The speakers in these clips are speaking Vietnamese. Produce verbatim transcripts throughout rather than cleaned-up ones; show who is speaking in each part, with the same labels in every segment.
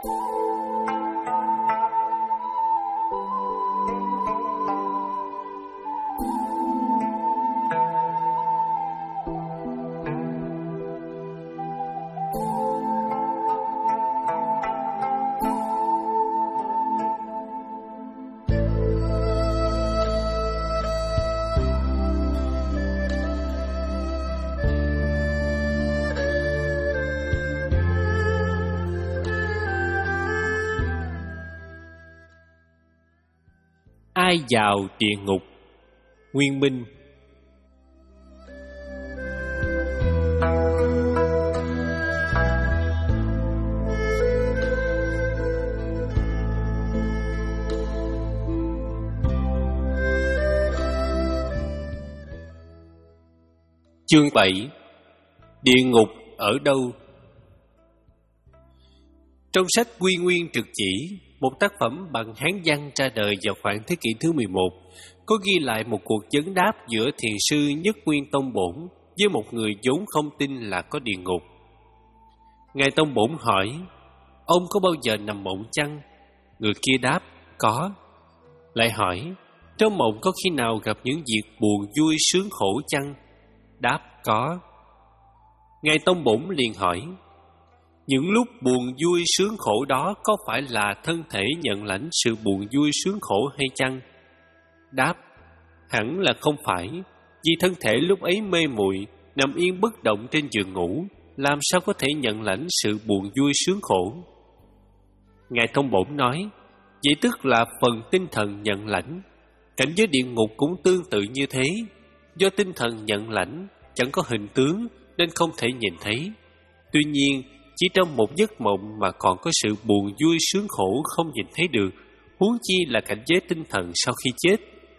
Speaker 1: Ai vào địa ngục? Nguyên Minh. Chương bảy. Địa ngục ở đâu? Trong sách Quy Nguyên Trực Chỉ, một tác phẩm bằng Hán văn ra đời vào khoảng thế kỷ thứ mười một, có ghi lại một cuộc vấn đáp giữa thiền sư Nhất Nguyên Tông Bổn với một người vốn không tin là có địa ngục. Ngài Tông Bổn hỏi, ông có bao giờ nằm mộng chăng? Người kia đáp, có. Lại hỏi, trong mộng có khi nào gặp những việc buồn vui sướng khổ chăng? Đáp, có. Ngài Tông Bổn liền hỏi, những lúc buồn vui sướng khổ đó có phải là thân thể nhận lãnh sự buồn vui sướng khổ hay chăng? Đáp, hẳn là không phải, vì thân thể lúc ấy mê muội, nằm yên bất động trên giường ngủ, làm sao có thể nhận lãnh sự buồn vui sướng khổ? Ngài Tông Bổn nói, vậy tức là phần tinh thần nhận lãnh. Cảnh giới địa ngục cũng tương tự như thế, do tinh thần nhận lãnh, chẳng có hình tướng nên không thể nhìn thấy. Tuy nhiên, chỉ trong một giấc mộng mà còn có sự buồn vui sướng khổ không nhìn thấy được, huống chi là cảnh giới tinh thần sau khi chết.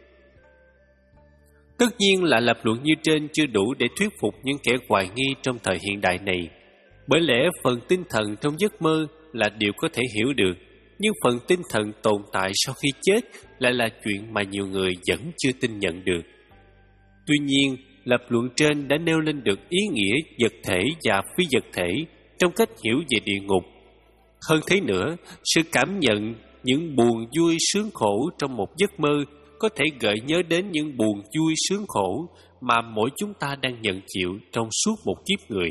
Speaker 1: Tất nhiên là lập luận như trên chưa đủ để thuyết phục những kẻ hoài nghi trong thời hiện đại này, bởi lẽ phần tinh thần trong giấc mơ là điều có thể hiểu được, nhưng phần tinh thần tồn tại sau khi chết lại là chuyện mà nhiều người vẫn chưa tin nhận được. Tuy nhiên, lập luận trên đã nêu lên được ý nghĩa vật thể và phi vật thể trong cách hiểu về địa ngục. Hơn thế nữa, sự cảm nhận những buồn vui sướng khổ trong một giấc mơ có thể gợi nhớ đến những buồn vui sướng khổ mà mỗi chúng ta đang nhận chịu trong suốt một kiếp người.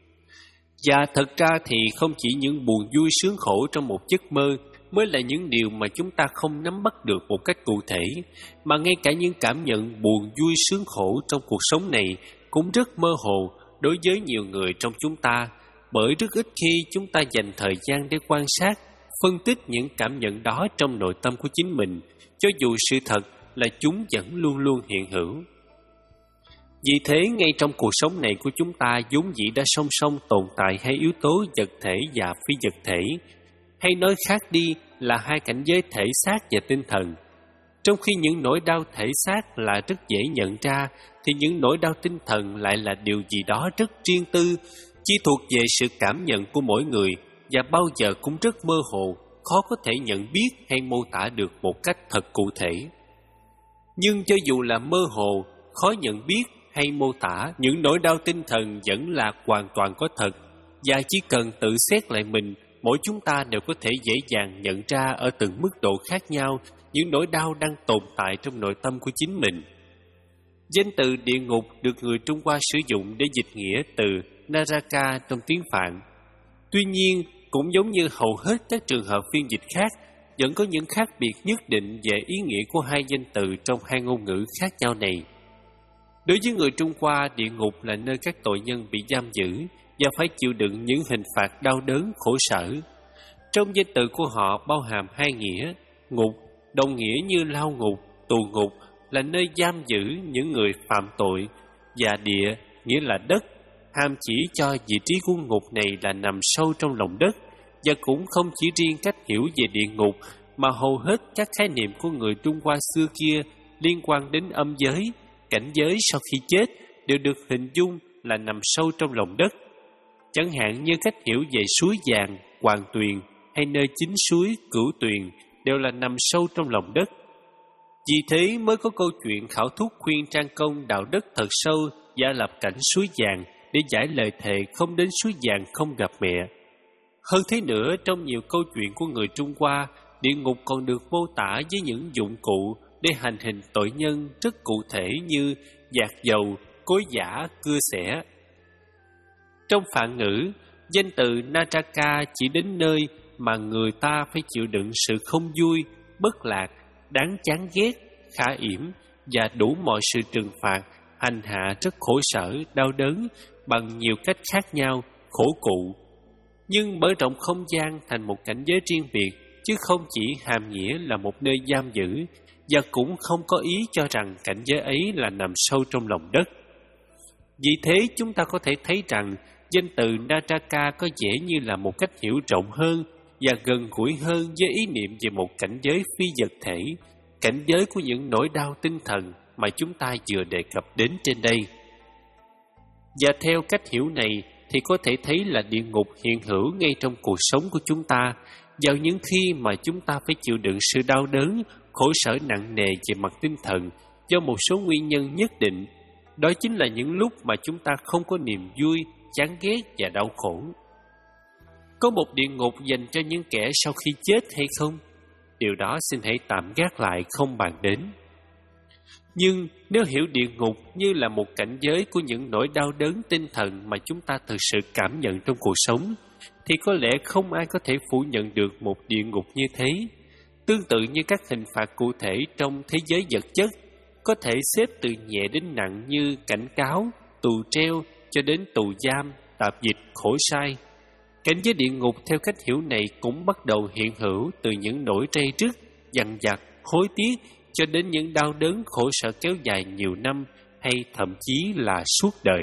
Speaker 1: Và thật ra thì không chỉ những buồn vui sướng khổ trong một giấc mơ mới là những điều mà chúng ta không nắm bắt được một cách cụ thể, mà ngay cả những cảm nhận buồn vui sướng khổ trong cuộc sống này cũng rất mơ hồ đối với nhiều người trong chúng ta, bởi rất ít khi chúng ta dành thời gian để quan sát, phân tích những cảm nhận đó trong nội tâm của chính mình, cho dù sự thật là chúng vẫn luôn luôn hiện hữu. Vì thế, ngay trong cuộc sống này của chúng ta vốn dĩ đã song song tồn tại hai yếu tố vật thể và phi vật thể, hay nói khác đi là hai cảnh giới thể xác và tinh thần. Trong khi những nỗi đau thể xác là rất dễ nhận ra, thì những nỗi đau tinh thần lại là điều gì đó rất riêng tư, chỉ thuộc về sự cảm nhận của mỗi người và bao giờ cũng rất mơ hồ, khó có thể nhận biết hay mô tả được một cách thật cụ thể. Nhưng cho dù là mơ hồ, khó nhận biết hay mô tả, những nỗi đau tinh thần vẫn là hoàn toàn có thật, và chỉ cần tự xét lại mình, mỗi chúng ta đều có thể dễ dàng nhận ra ở từng mức độ khác nhau những nỗi đau đang tồn tại trong nội tâm của chính mình. Danh từ địa ngục được người Trung Hoa sử dụng để dịch nghĩa từ Naraka trong tiếng Phạn. Tuy nhiên, cũng giống như hầu hết các trường hợp phiên dịch khác, vẫn có những khác biệt nhất định về ý nghĩa của hai danh từ trong hai ngôn ngữ khác nhau này. Đối với người Trung Hoa, địa ngục là nơi các tội nhân bị giam giữ và phải chịu đựng những hình phạt đau đớn, khổ sở. Trong danh từ của họ bao hàm hai nghĩa. Ngục, đồng nghĩa như lao ngục, tù ngục, là nơi giam giữ những người phạm tội, và địa, nghĩa là đất, hàm chỉ cho vị trí của ngục này là nằm sâu trong lòng đất, và cũng không chỉ riêng cách hiểu về địa ngục, mà hầu hết các khái niệm của người Trung Hoa xưa kia liên quan đến âm giới, cảnh giới sau khi chết đều được hình dung là nằm sâu trong lòng đất. Chẳng hạn như cách hiểu về suối vàng, Hoàng Tuyền hay nơi chính suối Cửu Tuyền đều là nằm sâu trong lòng đất. Vì thế mới có câu chuyện khảo thúc khuyên Trang Công đào đất thật sâu giả lập cảnh suối vàng để giải lời thề không đến suối vàng không gặp mẹ. Hơn thế nữa, trong nhiều câu chuyện của người Trung Hoa, địa ngục còn được mô tả với những dụng cụ để hành hình tội nhân rất cụ thể như dạt dầu, cối giã, cưa xẻ. Trong Phạn ngữ, danh từ Naraka chỉ đến nơi mà người ta phải chịu đựng sự không vui, bất lạc, đáng chán ghét, khả yểm và đủ mọi sự trừng phạt, hành hạ rất khổ sở, đau đớn bằng nhiều cách khác nhau, khổ cụ. Nhưng mở rộng không gian thành một cảnh giới riêng biệt, chứ không chỉ hàm nghĩa là một nơi giam giữ, và cũng không có ý cho rằng cảnh giới ấy là nằm sâu trong lòng đất. Vì thế chúng ta có thể thấy rằng danh từ Naraka có vẻ như là một cách hiểu rộng hơn và gần gũi hơn với ý niệm về một cảnh giới phi vật thể, cảnh giới của những nỗi đau tinh thần mà chúng ta vừa đề cập đến trên đây. Và theo cách hiểu này thì có thể thấy là địa ngục hiện hữu ngay trong cuộc sống của chúng ta, vào những khi mà chúng ta phải chịu đựng sự đau đớn, khổ sở nặng nề về mặt tinh thần do một số nguyên nhân nhất định. Đó chính là những lúc mà chúng ta không có niềm vui, chán ghét và đau khổ. Có một địa ngục dành cho những kẻ sau khi chết hay không? Điều đó xin hãy tạm gác lại không bàn đến. Nhưng nếu hiểu địa ngục như là một cảnh giới của những nỗi đau đớn tinh thần mà chúng ta thực sự cảm nhận trong cuộc sống, thì có lẽ không ai có thể phủ nhận được một địa ngục như thế. Tương tự như các hình phạt cụ thể trong thế giới vật chất, có thể xếp từ nhẹ đến nặng như cảnh cáo, tù treo cho đến tù giam, tạp dịch, khổ sai. Cảnh giới địa ngục theo cách hiểu này cũng bắt đầu hiện hữu từ những nỗi ray rứt, dằn vặt, hối tiếc cho đến những đau đớn khổ sở kéo dài nhiều năm hay thậm chí là suốt đời.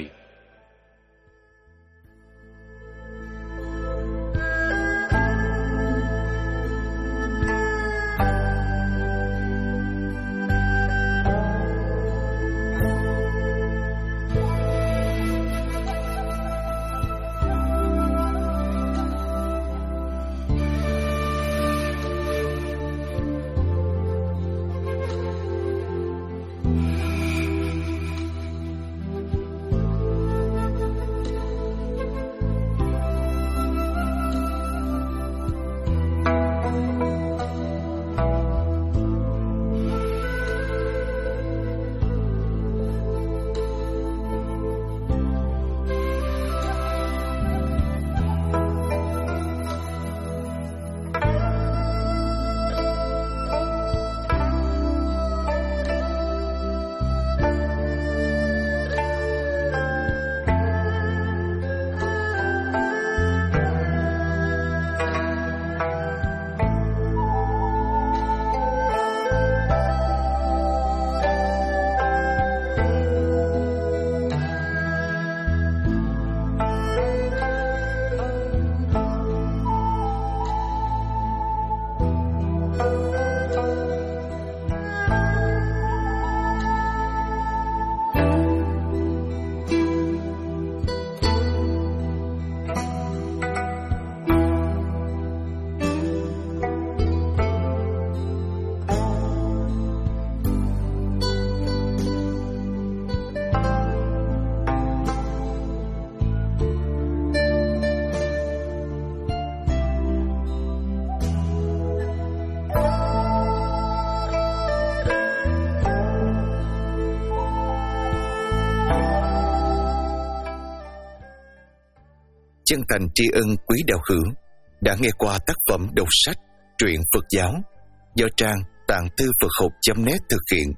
Speaker 2: Chân thành tri ân quý đạo hữu đã nghe qua tác phẩm đọc sách truyện Phật giáo do trang tạng thư Phật học chấm net thực hiện.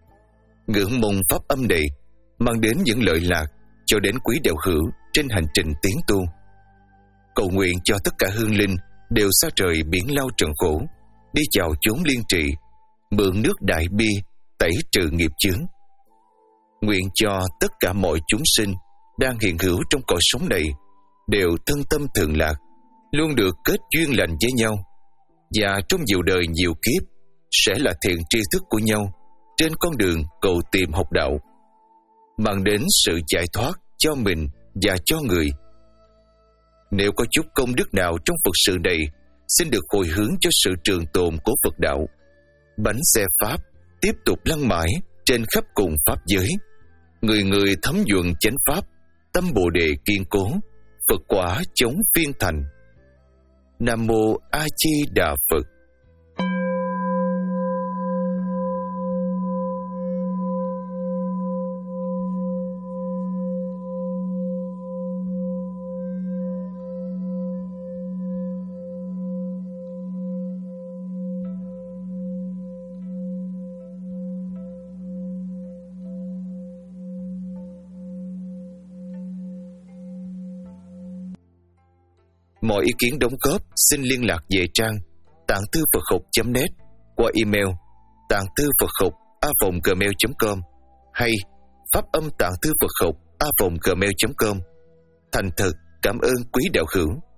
Speaker 2: Ngưỡng mong pháp âm này mang đến những lợi lạc cho đến quý đạo hữu trên hành trình tiến tu. Cầu nguyện cho tất cả hương linh đều xa trời biển lao trần khổ, đi vào chốn liên trị, mượn nước đại bi tẩy trừ nghiệp chướng. Nguyện cho tất cả mọi chúng sinh đang hiện hữu trong cõi sống này đều thân tâm thường lạc, luôn được kết duyên lành với nhau, và trong nhiều đời nhiều kiếp sẽ là thiện tri thức của nhau trên con đường cầu tìm học đạo, mang đến sự giải thoát cho mình và cho người. Nếu có chút công đức nào trong Phật sự này, xin được hồi hướng cho sự trường tồn của Phật đạo. Bánh xe Pháp tiếp tục lăn mãi trên khắp cùng Pháp giới, người người thấm nhuận chánh Pháp, tâm Bồ Đề kiên cố, Phật quả chống phiên thành. Nam Mô A Di Đà Phật. Mọi ý kiến đóng góp xin liên lạc về trang tạng thư Phật học chấm net qua email tạng thư Phật học a vòng gmail chấm com hay pháp âm tạng thư Phật học a vòng gmail chấm com. Thành thật cảm ơn quý đạo hữu.